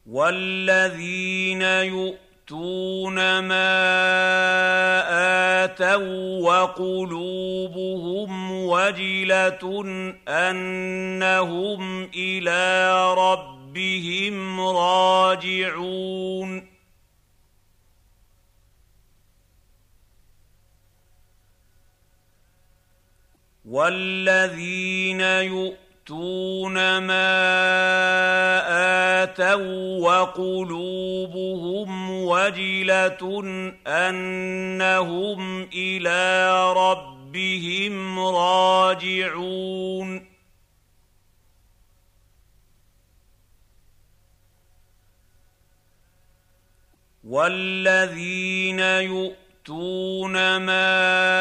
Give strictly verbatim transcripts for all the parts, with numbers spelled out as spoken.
وَالَّذِينَ يُؤْتُونَ مَا آتَوا وَّقُلُوبُهُمْ وَجِلَةٌ أَنَّهُمْ إِلَىٰ رَبِّهِمْ رَاجِعُونَ وَالَّذِينَ يُؤْتُونَ مَا آتَوا وَّقُلُوبُهُمْ وَجِلَةٌ أَنَّهُمْ إِلَىٰ رَبِّهِمْ راجعون وَالَّذِينَ يُؤْتُونَ مَا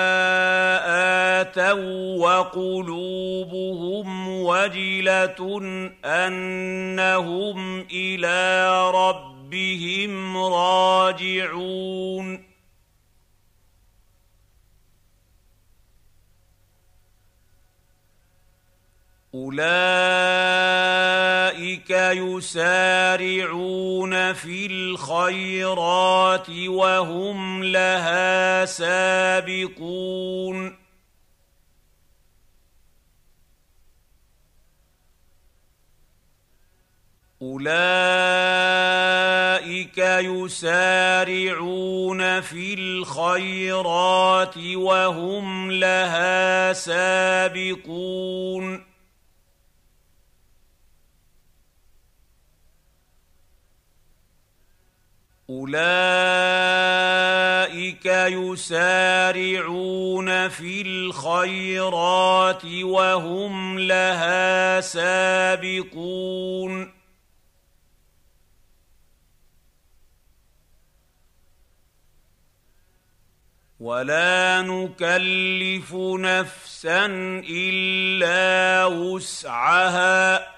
آتَوا وَّقُلُوبُهُمْ وَجِلَةٌ أَنَّهُمْ إِلَىٰ رَبِّهِمْ راجعون أُولَٰئِكَ يُسَارِعُونَ فِي الْخَيْرَاتِ وَهُمْ لَهَا سَابِقُونَ أُولَٰئِكَ يُسَارِعُونَ فِي الْخَيْرَاتِ وَهُمْ لَهَا سَابِقُونَ أُولَٰئِكَ يُسَارِعُونَ فِي الْخَيْرَاتِ وَهُمْ لَهَا سَابِقُونَ وَلَا نُكَلِّفُ نَفْسًا إِلَّا وُسْعَهَا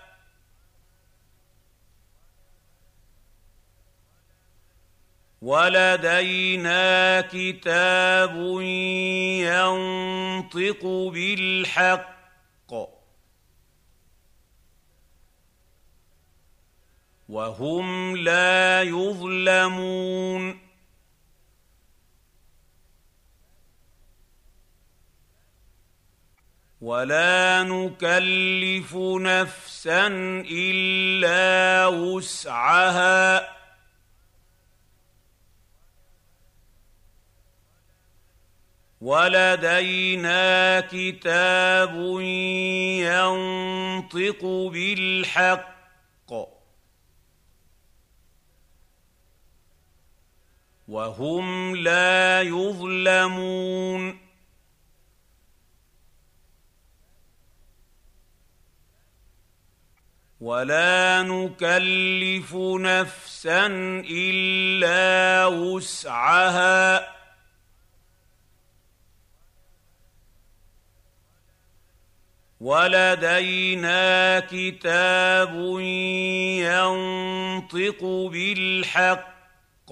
وَلَدَيْنَا كِتَابٌ يَنطِقُ بِالْحَقِّ وَهُمْ لَا يُظْلَمُونَ وَلَا نُكَلِّفُ نَفْسًا إِلَّا وُسْعَهَا وَلَدَيْنَا كِتَابٌ يَنطِقُ بِالْحَقِّ وَهُمْ لَا يُظْلَمُونَ وَلَا نُكَلِّفُ نَفْسًا إِلَّا وُسْعَهَا وَلَدَيْنَا كِتَابٌ يَنطِقُ بِالْحَقِّ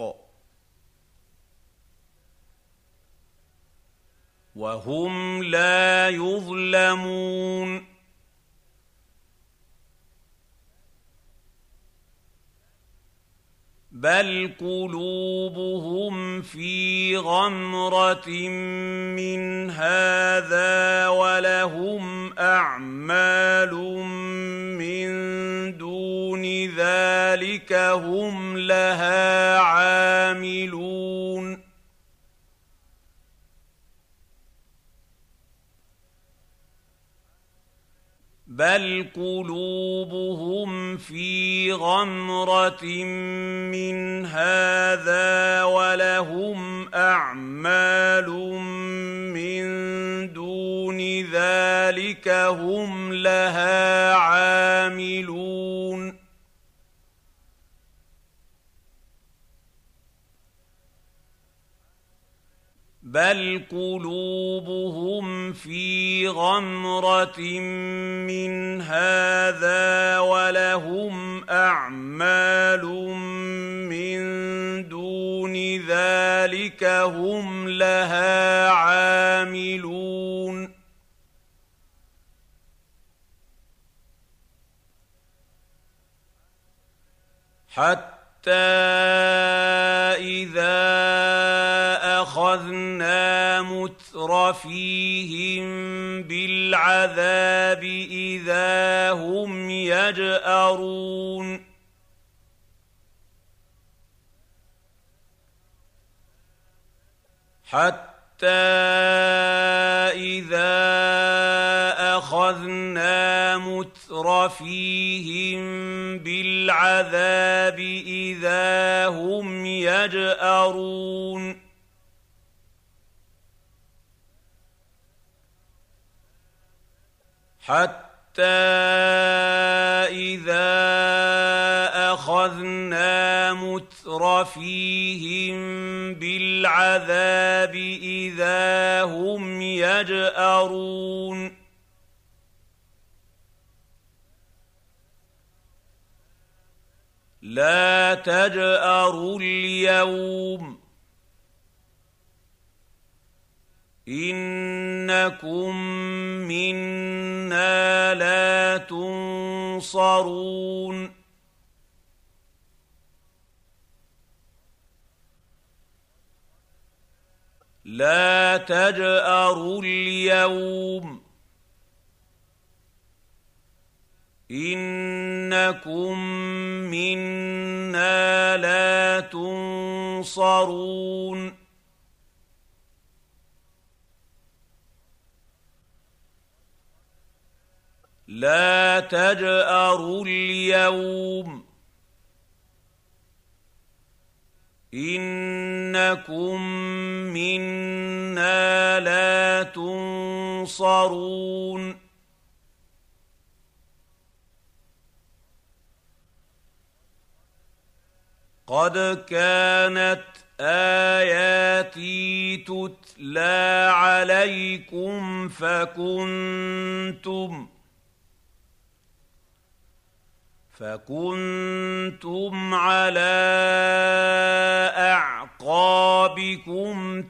وَهُمْ لَا يُظْلَمُونَ بَلْ قُلُوبُهُمْ فِي غَمْرَةٍ مِّنْ هَٰذَا وَلَهُمْ أَعْمَالٌ مِّن دُونِ ذَٰلِكَ هُمْ لَهَا عَامِلُونَ بَلْ قُلُوبُهُمْ فِي غَمْرَةٍ مِّنْ هَٰذَا وَلَهُمْ أَعْمَالٌ مِّن دُونِ ذَٰلِكَ هُمْ لَهَا عَامِلُونَ بَلْ قُلُوبُهُمْ فِي غَمْرَةٍ مِّنْ هَٰذَا وَلَهُمْ أَعْمَالٌ مِّن دُونِ ذَٰلِكَ هُمْ لَهَا عَامِلُونَ حتى إذا أخذنا مترفيهم بالعذاب إذا هم يجأرون حتى إذا أخذنا مترفيهم بالعذاب إذا هم يجأرون حتى إذا أخذنا مترفيهم بالعذاب إذا هم يجأرون لا تجأروا اليوم إنكم منا لا تنصرون لا تجأروا اليوم إنكم منا لا تنصرون لا تجأروا اليوم إنكم منا لا تنصرون قد كانت آياتي تتلى عليكم فكنتم فكنتم على أعقابكم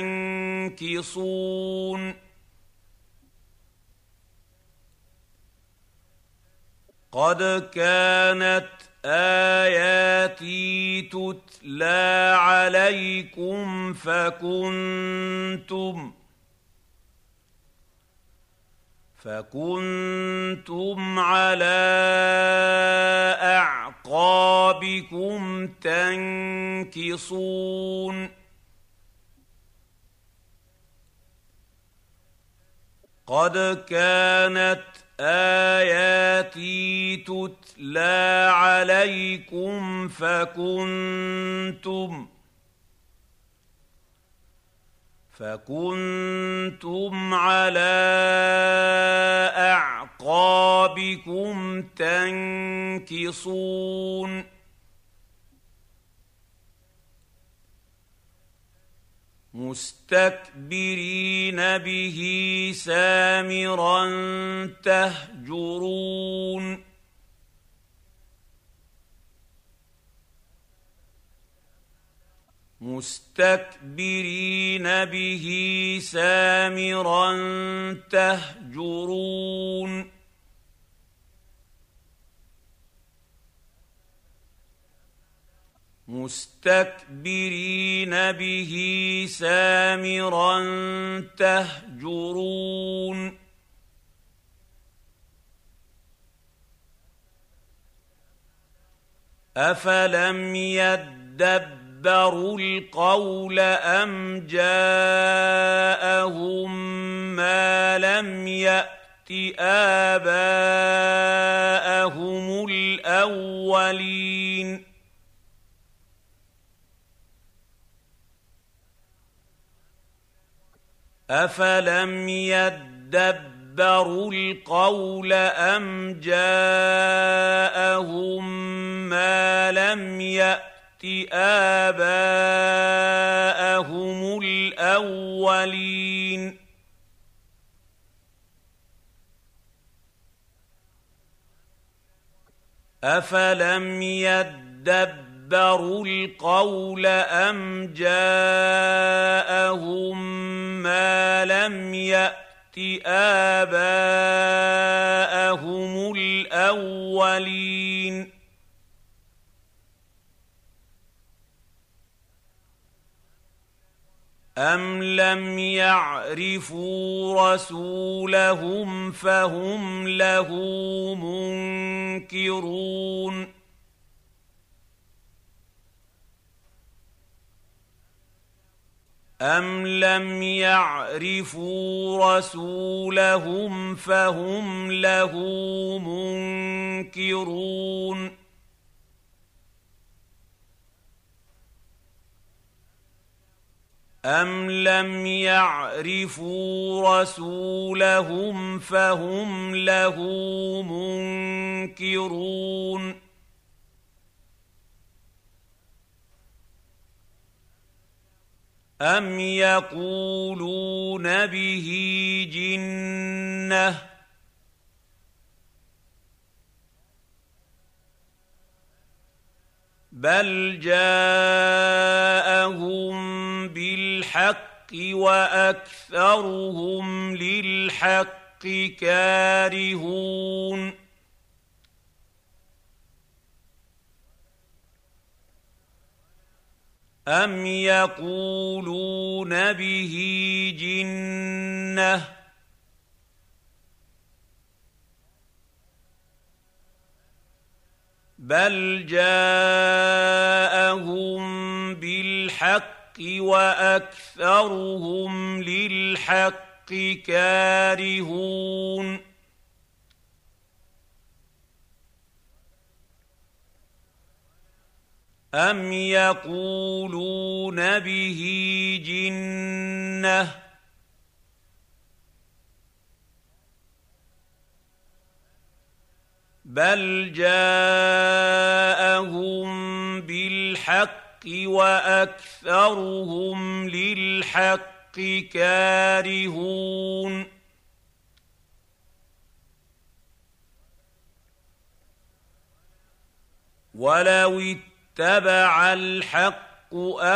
تنكصون قد كانت آياتي تتلى عليكم فكنتم فكنتم على أعقابكم تنكصون قد كانت آياتي تتلى عليكم فكنتم فكنتم على أعقابكم تنكصون مستكبرين به سامرا تهجرون مستكبرين به سامرا تهجرون مستكبرين به سامرا تهجرون أفلم يدبروا القول أم جاءهم ما لم يأت آباءهم الأولين أفلم يدبروا القول أم جاءهم ما لم يأت آباءهم الأولين أفلم يدبروا القول أم جاءهم ما لم يأت آباءهم الأولين أَمْ لَمْ يَعْرِفُوا رَسُولَهُمْ فَهُمْ لَهُ مُنكِرُونَ أَمْ لَمْ يَعْرِفُوا رَسُولَهُمْ فَهُمْ لَهُ مُنكِرُونَ أَمْ لَمْ يَعْرِفُوا رَسُولَهُمْ فَهُمْ لَهُ مُنكِرُونَ أَمْ يَقُولُونَ بِهِ جِنَّةٌ بَلْ جَاءَهُم بِالْحَقِّ وَأَكْثَرُهُمْ لِلْحَقِّ كَارِهُونَ أَمْ يَقُولُونَ بِهِ جِنَّةٌ بَلْ جَاءَهُم بِالْحَقِّ وَأَكْثَرُهُمْ لِلْحَقِّ كَارِهُونَ أَمْ يَقُولُونَ بِهِ جِنَّةٌ بَلْ جَاءَهُم بِالْحَقِّ وَأَكْثَرُهُمْ لِلْحَقِّ كَارِهُونَ وَلَوِ اتَّبَعَ الْحَقُّ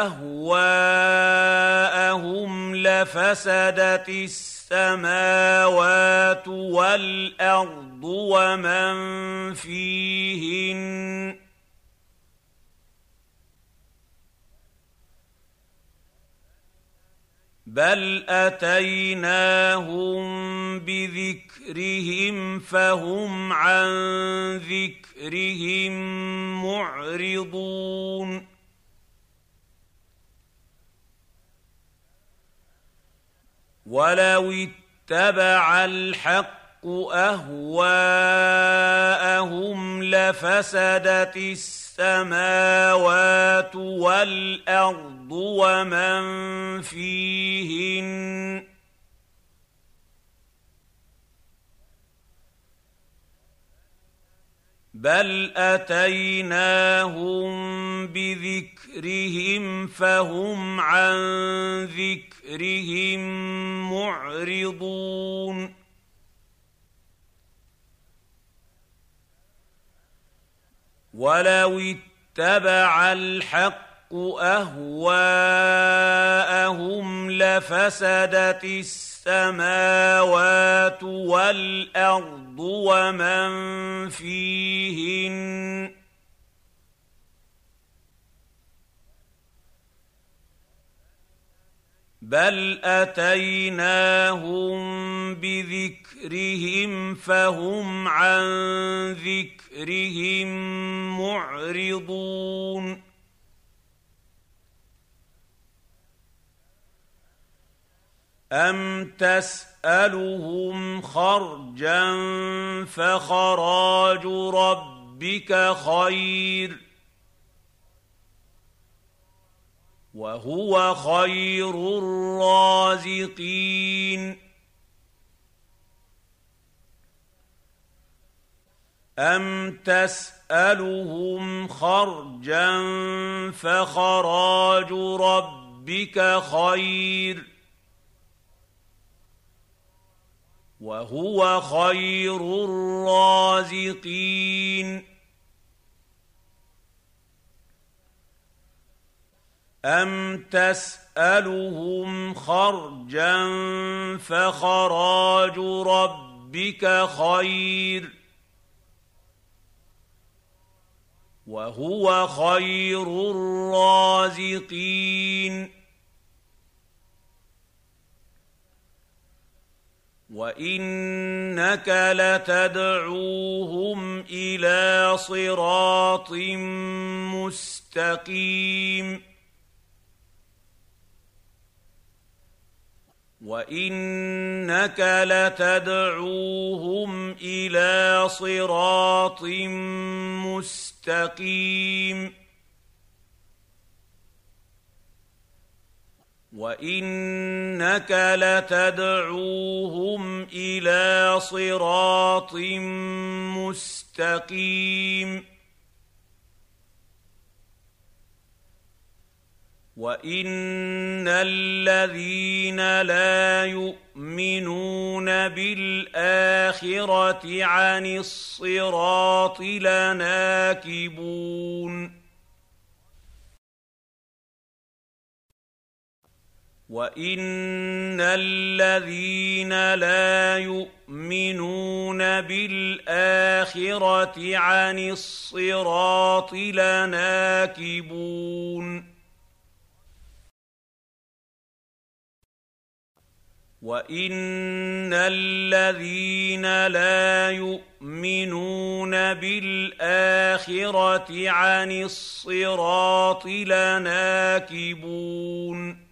أَهْوَاءَهُمْ لَفَسَدَتِ السَّمَاوَاتُ وَالْأَرْضُ وَمَن فِيهِنَّ بَلْ أَتَيْنَاهُم بِذِكْرِهِمْ فَهُمْ عَن ذِكْرِهِم مُّعْرِضُونَ وَلَوِ اتَّبَعَ الْحَقُّ أَهْوَاءَهُمْ لَفَسَدَتِ السَّمَاوَاتُ وَالْأَرْضُ وَمَن فِيهِنَّ بَلْ أَتَيْنَاهُم بِذِكْرِهِمْ فَهُمْ عَن ذِكْرِهِم مُّعْرِضُونَ وَلَوِ اتَّبَعَ الْحَقُّ أَهْوَاءَهُمْ لَفَسَدَتِ السَّمَاوَاتُ وَالْأَرْضُ وَمَن فِيهِنَّ بَلْ أَتَيْنَاهُم بِذِكْرِهِمْ فَهُمْ عَن ذِكْرِهِم مُّعْرِضُونَ أَمْ تَسْأَلُهُمْ خَرْجًا فَخَرَاجُ رَبِّكَ خَيْرٌ وَهُوَ خَيْرُ الرَّازِقِينَ أَمْ تَسْأَلُهُمْ خَرْجًا فَخَرَاجُ رَبِّكَ خَيْرٌ وَهُوَ خَيْرُ الرَّازِقِينَ أَمْ تَسْأَلُهُمْ خَرْجًا فَخَرَاجُ رَبِّكَ خَيْرٌ وَهُوَ خَيْرُ الرَّازِقِينَ أَمْ تَسْأَلُهُمْ خَرْجًا فَخَرَاجُ رَبِّكَ خَيْرٌ أَمْ تَسْأَلُهُمْ خَرْجًا فَخَرَاجُ رَبِّكَ خَيْرٌ وَهُوَ خَيْرُ الرَّازِقِينَ وإنك لتدعوهم إلى صراط مستقيم وإنك لتدعوهم إلى صراط مستقيم وإنك لتدعوهم إلى صراط مستقيم وإن الذين لا يؤمنون بالآخرة عن الصراط لناكبون وإن الذين لا يؤمنون بالآخرة عن الصراط لناكبون وإن الذين لا يؤمنون بالآخرة عن الصراط لناكبون